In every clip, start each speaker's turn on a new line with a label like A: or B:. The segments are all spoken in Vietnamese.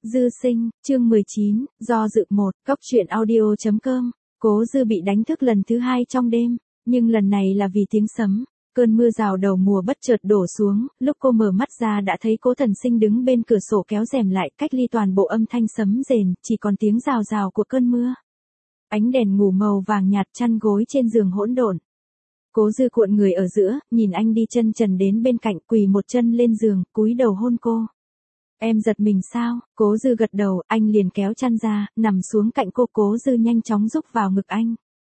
A: Dư sinh, chương 19, do dự một, góc truyện audio.com. Cố Dư bị đánh thức lần thứ hai trong đêm, nhưng lần này là vì tiếng sấm. Cơn mưa rào đầu mùa bất chợt đổ xuống, lúc cô mở mắt ra đã thấy Cố Thần Sinh đứng bên cửa sổ kéo rèm lại, cách ly toàn bộ âm thanh sấm rền, chỉ còn tiếng rào rào của cơn mưa. Ánh đèn ngủ màu vàng nhạt, chăn gối trên giường hỗn độn. Cố Dư cuộn người ở giữa, nhìn anh đi chân trần đến bên cạnh, quỳ một chân lên giường, cúi đầu hôn cô. Em giật mình sao? Cố Dư gật đầu, anh liền kéo chăn ra, nằm xuống cạnh cô. Cố Dư nhanh chóng rúc vào ngực anh.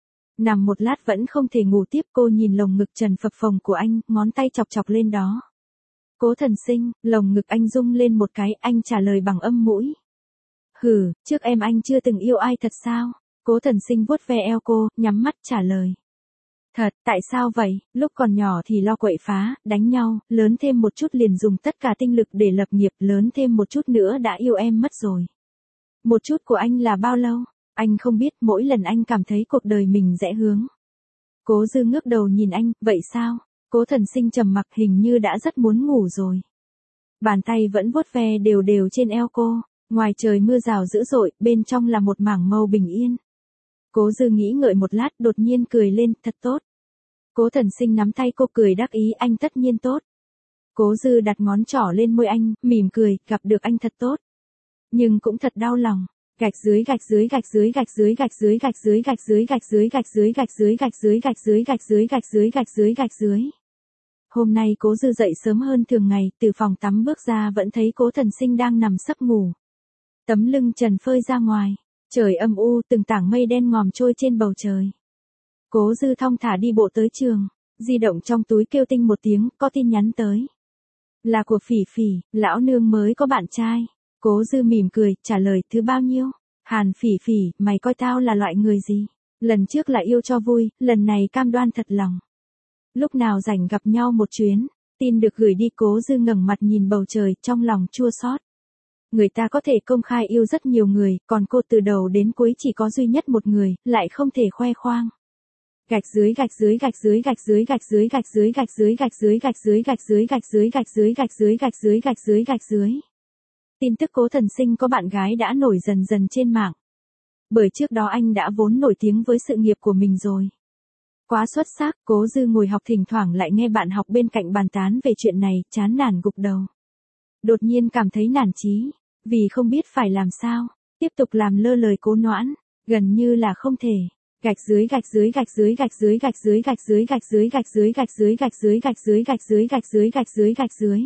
A: Nằm một lát vẫn không thể ngủ tiếp, cô nhìn lồng ngực trần phập phồng của anh, ngón tay chọc chọc lên đó. Cố Thần Sinh, lồng ngực anh rung lên một cái, anh trả lời bằng âm mũi. Hừ, trước em anh chưa từng yêu ai thật sao? Cố Thần Sinh vuốt ve eo cô, nhắm mắt trả lời. Thật, tại sao vậy? Lúc còn nhỏ thì lo quậy phá, đánh nhau, lớn thêm một chút liền dùng tất cả tinh lực để lập nghiệp, lớn thêm một chút nữa đã yêu em mất rồi. Một chút của anh là bao lâu? Anh không biết, mỗi lần anh cảm thấy cuộc đời mình rẽ hướng. Cố Dư ngước đầu nhìn anh, vậy sao? Cố Thần Sinh trầm mặc, hình như đã rất muốn ngủ rồi. Bàn tay vẫn vuốt ve đều đều trên eo cô, ngoài trời mưa rào dữ dội, bên trong là một mảng màu bình yên. Cố Dư nghĩ ngợi một lát, đột nhiên cười lên, thật tốt. Cố Thần Sinh nắm tay cô cười đắc ý, anh tất nhiên tốt. Cố Dư đặt ngón trỏ lên môi anh, mỉm cười, gặp được anh thật tốt. Nhưng cũng thật đau lòng. Gạch dưới gạch dưới gạch dưới gạch dưới gạch dưới gạch dưới gạch dưới gạch dưới gạch dưới gạch dưới gạch dưới gạch dưới gạch dưới gạch dưới gạch dưới gạch dưới. Hôm nay Cố Dư dậy sớm hơn thường ngày, từ phòng tắm bước ra vẫn thấy Cố Thần Sinh đang nằm sấp ngủ. Tấm lưng trần phơi ra ngoài. Trời âm u, từng tảng mây đen ngòm trôi trên bầu trời. Cố Dư thong thả đi bộ tới trường, di động trong túi kêu tinh một tiếng, có tin nhắn tới. Là của Phỉ Phỉ, lão nương mới có bạn trai. Cố Dư mỉm cười, trả lời, thứ bao nhiêu? Hàn Phỉ Phỉ, mày coi tao là loại người gì? Lần trước là yêu cho vui, lần này cam đoan thật lòng. Lúc nào rảnh gặp nhau một chuyến, tin được gửi đi. Cố Dư ngẩng mặt nhìn bầu trời, trong lòng chua xót. Người ta có thể công khai yêu rất nhiều người, còn cô từ đầu đến cuối chỉ có duy nhất một người, lại không thể khoe khoang. Gạch dưới gạch dưới gạch dưới gạch dưới gạch dưới gạch dưới gạch dưới gạch dưới gạch dưới gạch dưới gạch dưới gạch dưới gạch dưới gạch dưới gạch dưới gạch dưới. Tin tức Cố Thần Sinh có bạn gái đã nổi dần dần trên mạng. Bởi trước đó anh đã vốn nổi tiếng với sự nghiệp của mình rồi. Quá xuất sắc. Cố Dư ngồi học thỉnh thoảng lại nghe bạn học bên cạnh bàn tán về chuyện này, chán nản gục đầu. Đột nhiên cảm thấy nản chí, vì không biết phải làm sao, tiếp tục làm lơ lời Cố Noãn, gần như là không thể. Gạch dưới gạch dưới gạch dưới gạch dưới gạch dưới gạch dưới gạch dưới gạch dưới gạch dưới gạch dưới gạch dưới gạch dưới gạch dưới gạch dưới gạch dưới.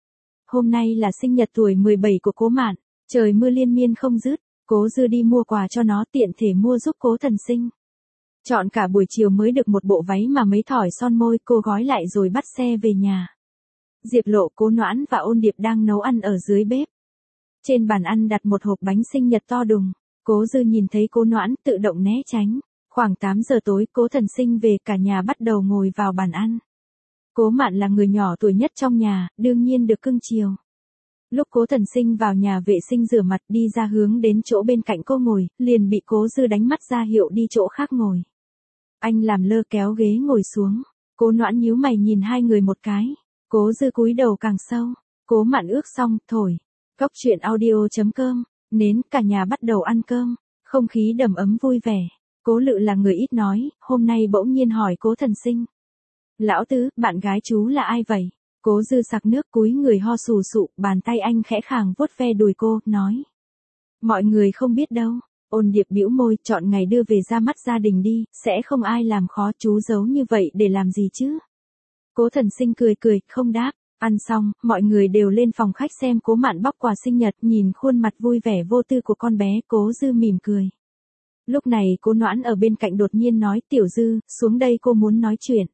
A: Hôm nay là sinh nhật tuổi 17 của Cố Mạn, trời mưa liên miên không dứt, Cố Dư đi mua quà cho nó, tiện thể mua giúp Cố Thần Sinh. Chọn cả buổi chiều mới được một bộ váy mà mấy thỏi son môi, cô gói lại rồi bắt xe về nhà. Diệp Lộ, Cố Noãn và Ôn Điệp đang nấu ăn ở dưới bếp. Trên bàn ăn đặt một hộp bánh sinh nhật to đùng. Cố Dư nhìn thấy Cố Noãn tự động né tránh. Khoảng 8 giờ tối, Cố Thần Sinh về, cả nhà bắt đầu ngồi vào bàn ăn. Cố Mạn là người nhỏ tuổi nhất trong nhà, đương nhiên được cưng chiều. Lúc Cố Thần Sinh vào nhà vệ sinh rửa mặt đi ra hướng đến chỗ bên cạnh cô ngồi, liền bị Cố Dư đánh mắt ra hiệu đi chỗ khác ngồi. Anh làm lơ kéo ghế ngồi xuống. Cố Noãn nhíu mày nhìn hai người một cái. Cố Dư cúi đầu càng sâu. Cố Mạn ước xong, thổi. Góc truyện audio.com. Nến, cả nhà bắt đầu ăn cơm. Không khí đầm ấm vui vẻ. Cố Lự là người ít nói, hôm nay bỗng nhiên hỏi Cố Thần Sinh. Lão Tứ, bạn gái chú là ai vậy? Cố Dư sặc nước cúi người ho sù sụ, bàn tay anh khẽ khàng vuốt ve đùi cô, nói. Mọi người không biết đâu. Ôn Điệp bĩu môi, chọn ngày đưa về ra mắt gia đình đi, sẽ không ai làm khó chú giấu như vậy để làm gì chứ? Cố Thần Sinh cười cười, không đáp. Ăn xong, mọi người đều lên phòng khách xem Cố Mạn bóc quà sinh nhật, nhìn khuôn mặt vui vẻ vô tư của con bé, Cố Dư mỉm cười. Lúc này Cố Noãn ở bên cạnh đột nhiên nói, Tiểu Dư, xuống đây, cô muốn nói chuyện.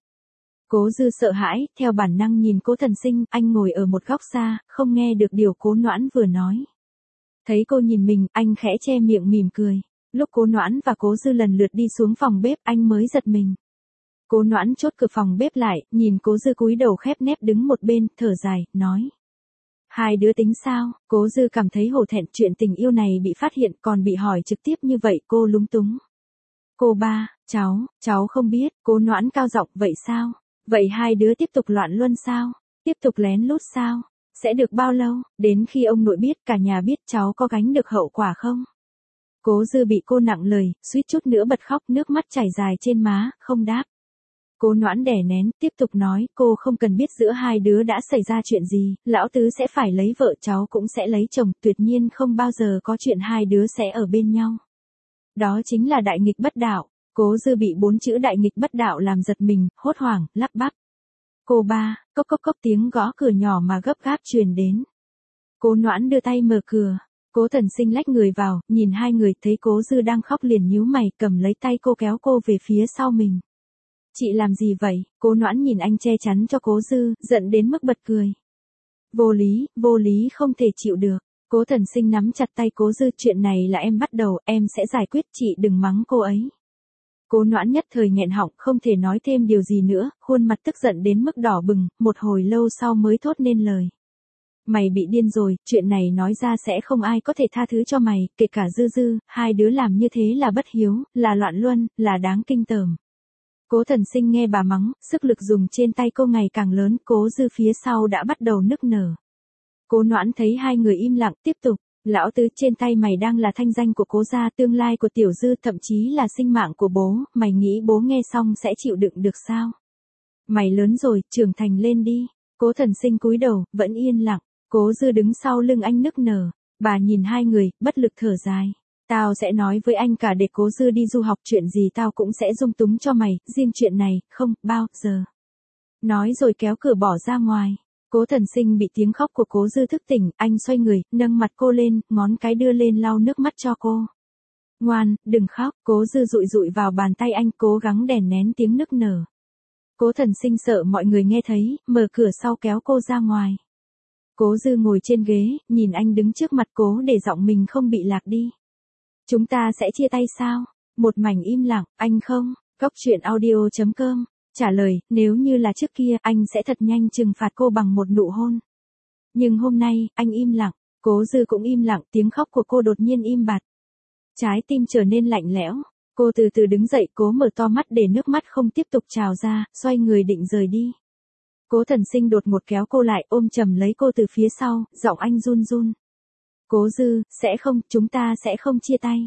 A: Cố Dư sợ hãi, theo bản năng nhìn Cố Thần Sinh, anh ngồi ở một góc xa, không nghe được điều Cố Noãn vừa nói. Thấy cô nhìn mình, anh khẽ che miệng mỉm cười. Lúc Cố Noãn và Cố Dư lần lượt đi xuống phòng bếp, anh mới giật mình. Cố Noãn chốt cửa phòng bếp lại, nhìn Cố Dư cúi đầu khép nép đứng một bên, thở dài, nói. Hai đứa tính sao? Cố Dư cảm thấy hổ thẹn, chuyện tình yêu này bị phát hiện còn bị hỏi trực tiếp như vậy, cô lúng túng. Cô ba, cháu không biết. Cố Noãn cao giọng, vậy sao? Vậy hai đứa tiếp tục loạn luân sao? Tiếp tục lén lút sao? Sẽ được bao lâu, đến khi ông nội biết, cả nhà biết cháu có gánh được hậu quả không? Cố Dư bị cô nặng lời, suýt chút nữa bật khóc, nước mắt chảy dài trên má, không đáp. Cố Noãn đè nén, tiếp tục nói, cô không cần biết giữa hai đứa đã xảy ra chuyện gì, lão tứ sẽ phải lấy vợ, cháu cũng sẽ lấy chồng, tuyệt nhiên không bao giờ có chuyện hai đứa sẽ ở bên nhau. Đó chính là đại nghịch bất đạo. Cố Dư bị 4 chữ đại nghịch bất đạo làm giật mình, hốt hoảng, lắp bắp. Cô ba, cốc cốc cốc, tiếng gõ cửa nhỏ mà gấp gáp truyền đến. Cố Noãn đưa tay mở cửa. Cố Thần Sinh lách người vào, nhìn hai người, thấy Cố Dư đang khóc liền nhíu mày, cầm lấy tay cô kéo cô về phía sau mình. Chị làm gì vậy? Cố Noãn nhìn anh che chắn cho Cố Dư, giận đến mức bật cười. Vô lý không thể chịu được. Cố Thần Sinh nắm chặt tay Cố Dư, chuyện này là em bắt đầu, em sẽ giải quyết, chị đừng mắng cô ấy. Cố Noãn nhất thời nghẹn họng, không thể nói thêm điều gì nữa, khuôn mặt tức giận đến mức đỏ bừng, một hồi lâu sau mới thốt nên lời. Mày bị điên rồi, chuyện này nói ra sẽ không ai có thể tha thứ cho mày, kể cả Dư, hai đứa làm như thế là bất hiếu, là loạn luân, là đáng kinh tởm. Cố Thần Sinh nghe bà mắng, sức lực dùng trên tay cô ngày càng lớn, Cố Dư phía sau đã bắt đầu nức nở. Cố Noãn thấy hai người im lặng, tiếp tục, lão tứ, trên tay mày đang là thanh danh của Cố gia, tương lai của Tiểu Dư, thậm chí là sinh mạng của bố, mày nghĩ bố nghe xong sẽ chịu đựng được sao? Mày lớn rồi, trưởng thành lên đi. Cố Thần Sinh cúi đầu, vẫn yên lặng. Cố Dư đứng sau lưng anh nức nở. Bà nhìn hai người, bất lực thở dài. Tao sẽ nói với anh cả, để Cố Dư đi du học, chuyện gì tao cũng sẽ dung túng cho mày, riêng chuyện này, không bao giờ. Nói rồi kéo cửa bỏ ra ngoài. Cố Thần Sinh bị tiếng khóc của Cố Dư thức tỉnh, anh xoay người, nâng mặt cô lên, ngón cái đưa lên lau nước mắt cho cô. Ngoan, đừng khóc. Cố Dư dụi dụi vào bàn tay anh, cố gắng đè nén tiếng nức nở. Cố Thần Sinh sợ mọi người nghe thấy, mở cửa sau kéo cô ra ngoài. Cố Dư ngồi trên ghế, nhìn anh đứng trước mặt cố để giọng mình không bị lạc đi. Chúng ta sẽ chia tay sao? Một mảnh im lặng, anh không. Cốc.audio.com trả lời, nếu như là trước kia, anh sẽ thật nhanh trừng phạt cô bằng một nụ hôn. Nhưng hôm nay, anh im lặng. Cố Dư cũng im lặng, tiếng khóc của cô đột nhiên im bặt. Trái tim trở nên lạnh lẽo. Cô từ từ đứng dậy, cố mở to mắt để nước mắt không tiếp tục trào ra, xoay người định rời đi. Cố Thần Sinh đột ngột kéo cô lại, ôm chầm lấy cô từ phía sau, giọng anh run run. Cố Dư, sẽ không, chúng ta sẽ không chia tay.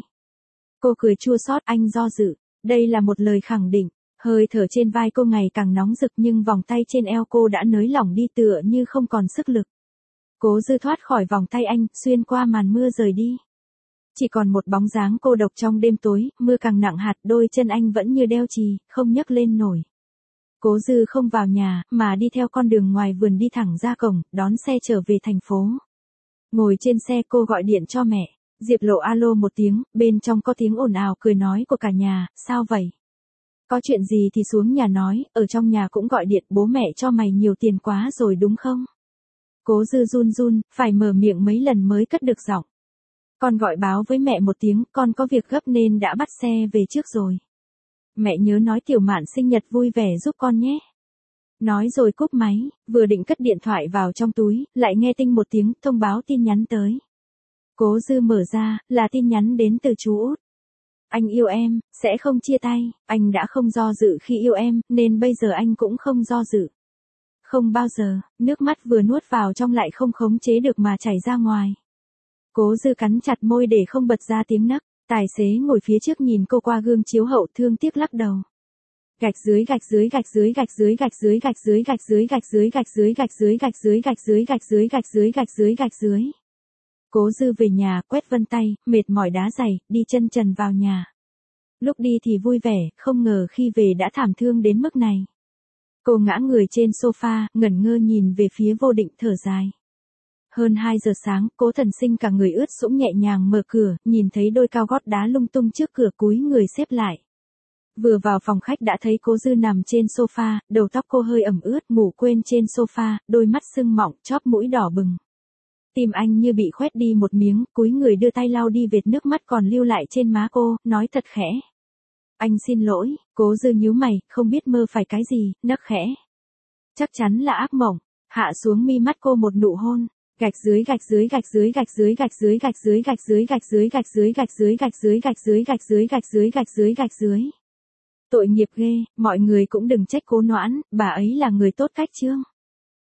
A: Cô cười chua xót, anh do dự. Đây là một lời khẳng định. Hơi thở trên vai cô ngày càng nóng rực, nhưng vòng tay trên eo cô đã nới lỏng đi, tựa như không còn sức lực. Cố Dư thoát khỏi vòng tay anh, xuyên qua màn mưa rời đi. Chỉ còn một bóng dáng cô độc trong đêm tối, mưa càng nặng hạt, đôi chân anh vẫn như đeo chì, không nhấc lên nổi. Cố Dư không vào nhà, mà đi theo con đường ngoài vườn đi thẳng ra cổng, đón xe trở về thành phố. Ngồi trên xe cô gọi điện cho mẹ. Diệp Lộ alo một tiếng, bên trong có tiếng ồn ào cười nói của cả nhà, sao vậy? Có chuyện gì thì xuống nhà nói, ở trong nhà cũng gọi điện, bố mẹ cho mày nhiều tiền quá rồi đúng không? Cố Dư run run, phải mở miệng mấy lần mới cất được giọng. Con gọi báo với mẹ một tiếng, con có việc gấp nên đã bắt xe về trước rồi. Mẹ nhớ nói Tiểu Mạn sinh nhật vui vẻ giúp con nhé. Nói rồi cúp máy, vừa định cất điện thoại vào trong túi, lại nghe tinh một tiếng, thông báo tin nhắn tới. Cố Dư mở ra, là tin nhắn đến từ chú Út. Anh yêu em, sẽ không chia tay, anh đã không do dự khi yêu em, nên bây giờ anh cũng không do dự. Không bao giờ, nước mắt vừa nuốt vào trong lại không khống chế được mà chảy ra ngoài. Cố Dư cắn chặt môi để không bật ra tiếng nấc, tài xế ngồi phía trước nhìn cô qua gương chiếu hậu thương tiếc lắc đầu. Gạch dưới gạch dưới gạch dưới gạch dưới gạch dưới gạch dưới gạch dưới gạch dưới gạch dưới gạch dưới gạch dưới gạch dưới gạch dưới gạch dưới gạch dưới gạch dưới. Cố Dư về nhà, quét vân tay, mệt mỏi đá giày, đi chân trần vào nhà. Lúc đi thì vui vẻ, không ngờ khi về đã thảm thương đến mức này. Cô ngã người trên sofa, ngẩn ngơ nhìn về phía Vô Định thở dài. Hơn 2 giờ sáng, Cố Thần Sinh cả người ướt sũng nhẹ nhàng mở cửa, nhìn thấy đôi cao gót đá lung tung trước cửa, cúi người xếp lại. Vừa vào phòng khách đã thấy Cố Dư nằm trên sofa, đầu tóc cô hơi ẩm ướt, ngủ quên trên sofa, đôi mắt sưng mọng, chóp mũi đỏ bừng. Tim anh như bị khoét đi một miếng, cúi người đưa tay lau đi vệt nước mắt còn lưu lại trên má cô, nói thật khẽ. Anh xin lỗi. Cố Dư nhíu mày, không biết mơ phải cái gì, nấc khẽ. Chắc chắn là ác mộng. Hạ xuống mi mắt cô một nụ hôn. Gạch dưới gạch dưới gạch dưới gạch dưới gạch dưới gạch dưới gạch dưới gạch dưới gạch dưới gạch dưới gạch dưới gạch dưới gạch dưới gạch dưới gạch dưới gạch dưới. Tội nghiệp ghê, mọi người cũng đừng trách Cố Noãn, bà ấy là người tốt cách chương.